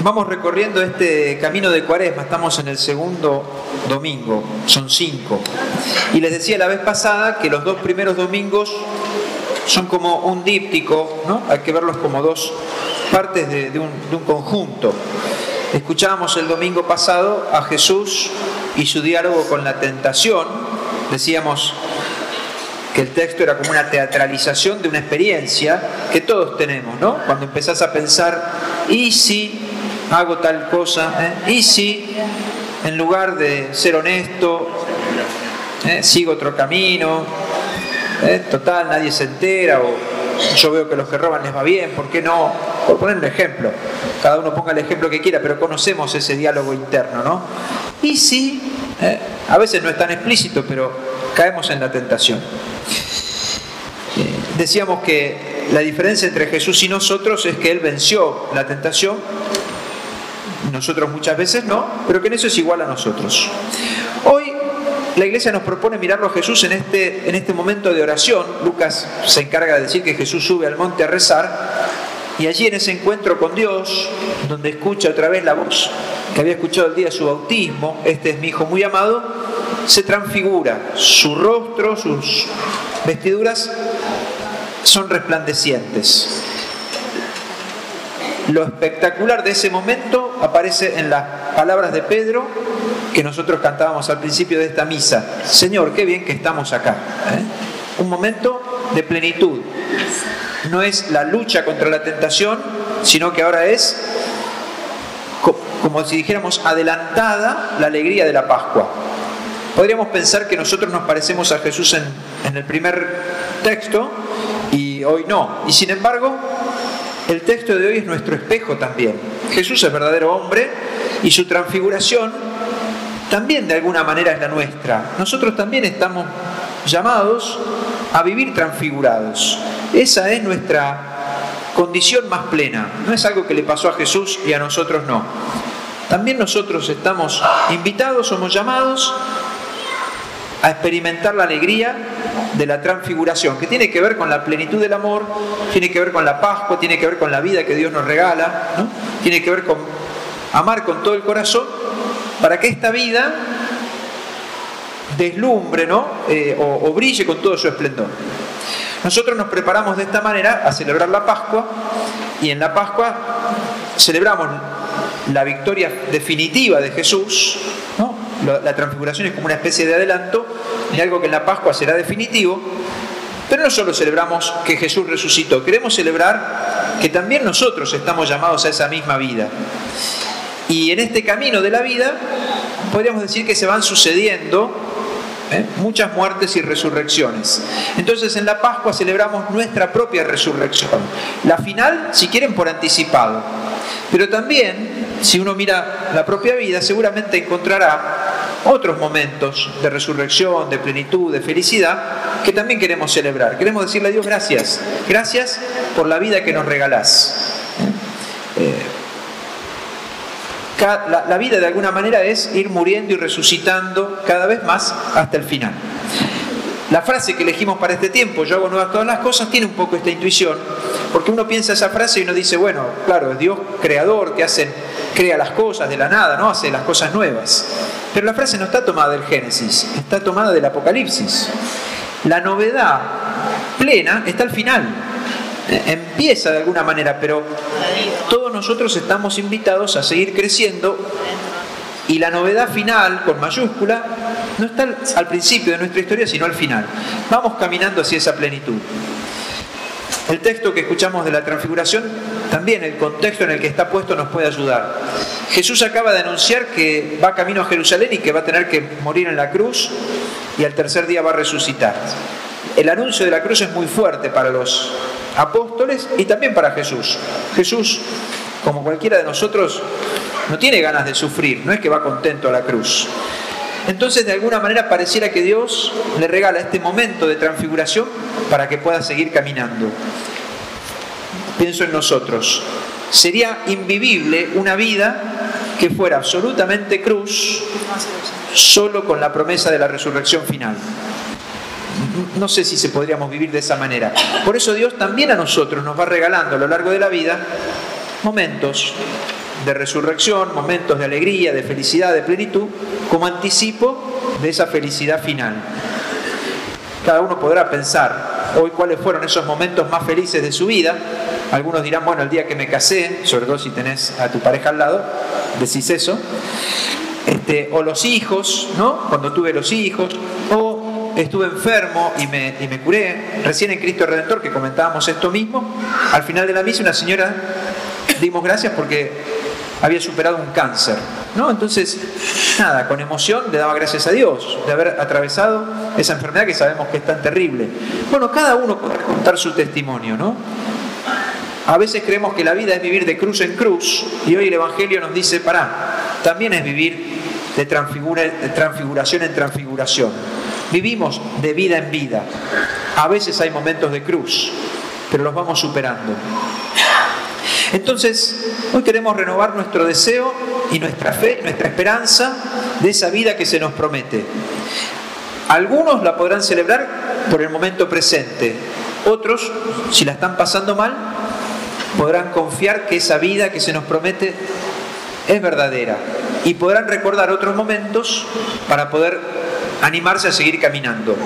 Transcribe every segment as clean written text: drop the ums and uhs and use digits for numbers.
Vamos recorriendo este camino de Cuaresma, estamos en el segundo domingo, son 5. Y les decía la vez pasada que los 2 primeros domingos son como un díptico, ¿no? Hay que verlos como 2 partes de un conjunto. Escuchábamos el domingo pasado a Jesús y su diálogo con la tentación. Decíamos que el texto era como una teatralización de una experiencia que todos tenemos, ¿no? Cuando empezás a pensar, ¿y si hago tal cosa? ¿Y si en lugar de ser honesto, sigo otro camino? Total, nadie se entera, o yo veo que los que roban les va bien, ¿por qué no? Por poner un ejemplo, cada uno ponga el ejemplo que quiera, pero conocemos ese diálogo interno, ¿no? Y si, a veces no es tan explícito, pero caemos en la tentación. Decíamos que la diferencia entre Jesús y nosotros es que Él venció la tentación, nosotros muchas veces no, pero que en eso es igual a nosotros. Hoy la Iglesia nos propone mirarlo a Jesús en este momento de oración. Lucas se encarga de decir que Jesús sube al monte a rezar, y allí en ese encuentro con Dios, donde escucha otra vez la voz que había escuchado el día de su bautismo, este es mi Hijo muy amado, se transfigura, su rostro, sus vestiduras son resplandecientes. Lo espectacular de ese momento aparece en las palabras de Pedro que nosotros cantábamos al principio de esta misa. Señor, qué bien que estamos acá. Un momento de plenitud. No es la lucha contra la tentación, sino que ahora es, como si dijéramos, adelantada la alegría de la Pascua. Podríamos pensar que nosotros nos parecemos a Jesús en el primer texto y hoy no. Y sin embargo, el texto de hoy es nuestro espejo también. Jesús es verdadero hombre y su transfiguración también de alguna manera es la nuestra. Nosotros también estamos llamados a vivir transfigurados. Esa es nuestra condición más plena. No es algo que le pasó a Jesús y a nosotros no. También nosotros estamos invitados, somos llamados a experimentar la alegría de la transfiguración, que tiene que ver con la plenitud del amor, tiene que ver con la Pascua, tiene que ver con la vida que Dios nos regala, ¿no? Tiene que ver con amar con todo el corazón, para que esta vida deslumbre, ¿no? o brille con todo su esplendor. Nosotros nos preparamos de esta manera a celebrar la Pascua, y en la Pascua celebramos la victoria definitiva de Jesús, ¿no? La transfiguración es como una especie de adelanto de algo que en la Pascua será definitivo. Pero no solo celebramos que Jesús resucitó, queremos celebrar que también nosotros estamos llamados a esa misma vida. Y en este camino de la vida podríamos decir que se van sucediendo muchas muertes y resurrecciones. Entonces en la Pascua celebramos nuestra propia resurrección. La final, si quieren, por anticipado. Pero también, si uno mira la propia vida, seguramente encontrará otros momentos de resurrección, de plenitud, de felicidad, que también queremos celebrar. Queremos decirle a Dios gracias. Gracias por la vida que nos regalás. La vida de alguna manera es ir muriendo y resucitando cada vez más hasta el final. La frase que elegimos para este tiempo, yo hago nuevas todas las cosas, tiene un poco esta intuición, porque uno piensa esa frase y uno dice, bueno, claro, es Dios creador que crea las cosas de la nada, ¿no? Hace las cosas nuevas. Pero la frase no está tomada del Génesis, está tomada del Apocalipsis. La novedad plena está al final. Empieza de alguna manera, pero todos nosotros estamos invitados a seguir creciendo, y la novedad final, con mayúscula, no está al principio de nuestra historia, sino al final. Vamos caminando hacia esa plenitud. El texto que escuchamos de la transfiguración, también el contexto en el que está puesto nos puede ayudar. Jesús acaba de anunciar que va camino a Jerusalén y que va a tener que morir en la cruz, y al tercer día va a resucitar. El anuncio de la cruz es muy fuerte para los apóstoles y también para Jesús. Jesús, como cualquiera de nosotros, no tiene ganas de sufrir, no es que va contento a la cruz. Entonces, de alguna manera, pareciera que Dios le regala este momento de transfiguración para que pueda seguir caminando. Pienso en nosotros. Sería invivible una vida que fuera absolutamente cruz, solo con la promesa de la resurrección final. No sé si podríamos vivir de esa manera. Por eso Dios también a nosotros nos va regalando a lo largo de la vida momentos de resurrección, momentos de alegría, de felicidad, de plenitud, como anticipo de esa felicidad final. Cada uno podrá pensar hoy cuáles fueron esos momentos más felices de su vida. Algunos dirán, bueno, el día que me casé, sobre todo si tenés a tu pareja al lado, decís eso. O los hijos, ¿no? Cuando tuve los hijos, o estuve enfermo y me curé. Recién en Cristo Redentor, que comentábamos esto mismo, al final de la misa una señora dimos gracias porque había superado un cáncer, ¿no? Entonces, nada, con emoción le daba gracias a Dios de haber atravesado esa enfermedad que sabemos que es tan terrible. Bueno, cada uno puede contar su testimonio, ¿no? A veces creemos que la vida es vivir de cruz en cruz, y hoy el Evangelio nos dice, pará, también es vivir de transfiguración en transfiguración. Vivimos de vida en vida. A veces hay momentos de cruz, pero los vamos superando. Entonces, hoy queremos renovar nuestro deseo y nuestra fe, nuestra esperanza de esa vida que se nos promete. Algunos la podrán celebrar por el momento presente. Otros, si la están pasando mal, podrán confiar que esa vida que se nos promete es verdadera y podrán recordar otros momentos para poder animarse a seguir caminando.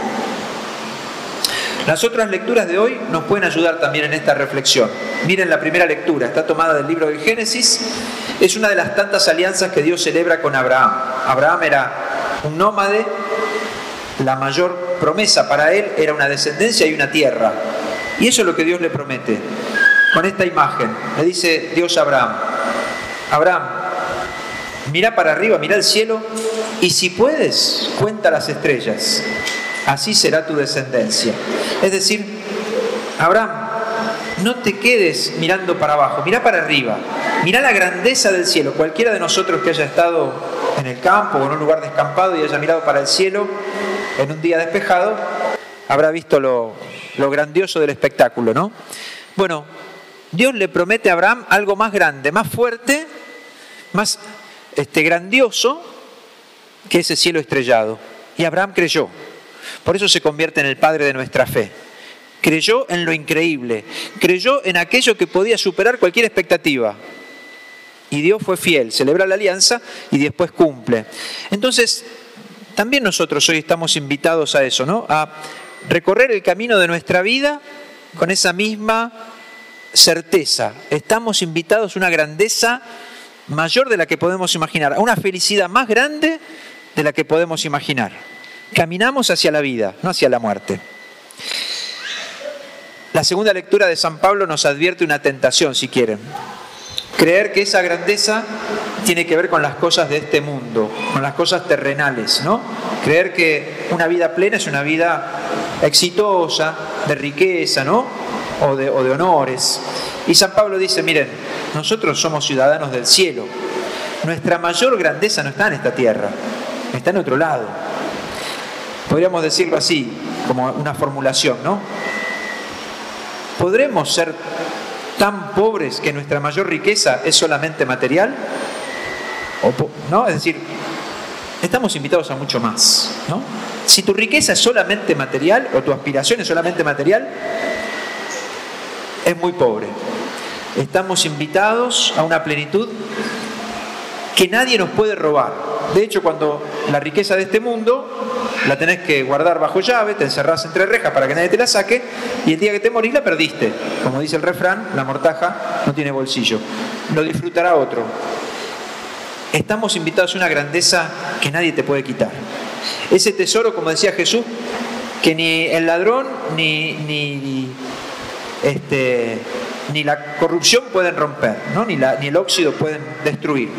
Las otras lecturas de hoy nos pueden ayudar también en esta reflexión. Miren la primera lectura, está tomada del libro del Génesis. Es una de las tantas alianzas que Dios celebra con Abraham. Abraham era un nómade, la mayor promesa para él era una descendencia y una tierra. Y eso es lo que Dios le promete. Con esta imagen, le dice Dios a Abraham, Abraham, mira para arriba, mira el cielo, y si puedes, cuenta las estrellas. Así será tu descendencia. Es decir, Abraham, no te quedes mirando para abajo, mira para arriba, mira la grandeza del cielo. Cualquiera de nosotros que haya estado en el campo o en un lugar descampado y haya mirado para el cielo en un día despejado, habrá visto lo grandioso del espectáculo, ¿no? Bueno, Dios le promete a Abraham algo más grande, más fuerte, más grandioso que ese cielo estrellado. Y Abraham creyó. Por eso se convierte en el padre de nuestra fe. Creyó en lo increíble, creyó en aquello que podía superar cualquier expectativa. Y Dios fue fiel, celebra la alianza y después cumple. Entonces, también nosotros hoy estamos invitados a eso, ¿no? A recorrer el camino de nuestra vida con esa misma certeza. Estamos invitados a una grandeza mayor de la que podemos imaginar, a una felicidad más grande de la que podemos imaginar. Caminamos hacia la vida, no hacia la muerte. La segunda lectura de San Pablo nos advierte una tentación, si quieren. Creer que esa grandeza tiene que ver con las cosas de este mundo, con las cosas terrenales, ¿no? Creer que una vida plena es una vida exitosa, de riqueza, ¿no? O de honores. Y San Pablo dice, miren, nosotros somos ciudadanos del cielo. Nuestra mayor grandeza no está en esta tierra, está en otro lado. Podríamos decirlo así, como una formulación, ¿no? ¿Podremos ser tan pobres que nuestra mayor riqueza es solamente material? ¿No? Es decir, estamos invitados a mucho más, ¿no? Si tu riqueza es solamente material o tu aspiración es solamente material, es muy pobre. Estamos invitados a una plenitud que nadie nos puede robar. De hecho, cuando la riqueza de este mundo la tenés que guardar bajo llave, te encerrás entre rejas para que nadie te la saque, y el día que te morís la perdiste. Como dice el refrán, la mortaja no tiene bolsillo. Lo disfrutará otro. Estamos invitados a una grandeza que nadie te puede quitar. Ese tesoro, como decía Jesús, que ni el ladrón ni la corrupción pueden romper, ¿no? ni el óxido pueden destruir.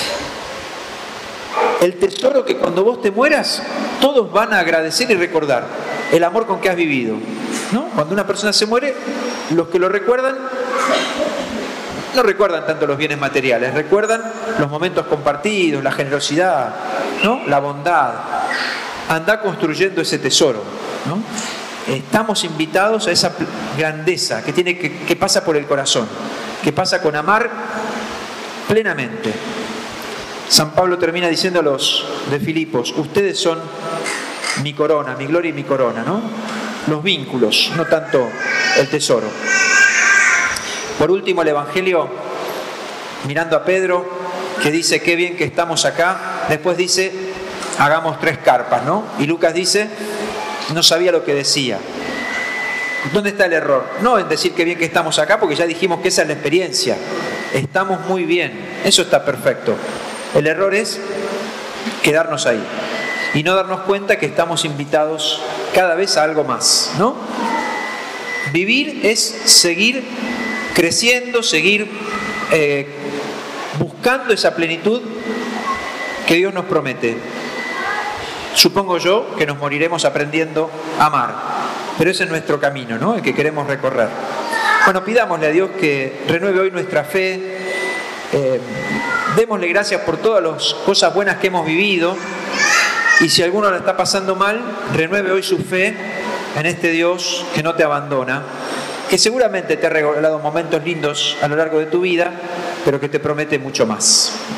El tesoro que cuando vos te mueras, todos van a agradecer y recordar el amor con que has vivido, ¿no? Cuando una persona se muere, los que lo recuerdan, no recuerdan tanto los bienes materiales, recuerdan los momentos compartidos, la generosidad, ¿no? La bondad. Andá construyendo ese tesoro, ¿no? Estamos invitados a esa grandeza que pasa por el corazón, que pasa con amar plenamente. San Pablo termina diciendo a los de Filipos, ustedes son mi corona, mi gloria y mi corona, ¿no? Los vínculos, no tanto el tesoro. Por último, el Evangelio mirando a Pedro, que dice, qué bien que estamos acá. Después dice, hagamos 3 carpas, ¿no? Y Lucas dice, no sabía lo que decía. ¿Dónde está el error? No en decir qué bien que estamos acá, porque ya dijimos que esa es la experiencia. Estamos muy bien, eso está perfecto. El error es quedarnos ahí y no darnos cuenta que estamos invitados cada vez a algo más, ¿no? Vivir es seguir creciendo, seguir buscando esa plenitud que Dios nos promete. Supongo yo que nos moriremos aprendiendo a amar, pero ese es nuestro camino, ¿no? El que queremos recorrer. Bueno, pidámosle a Dios que renueve hoy nuestra fe, démosle gracias por todas las cosas buenas que hemos vivido, y si alguno la está pasando mal, renueve hoy su fe en este Dios que no te abandona, que seguramente te ha regalado momentos lindos a lo largo de tu vida, pero que te promete mucho más.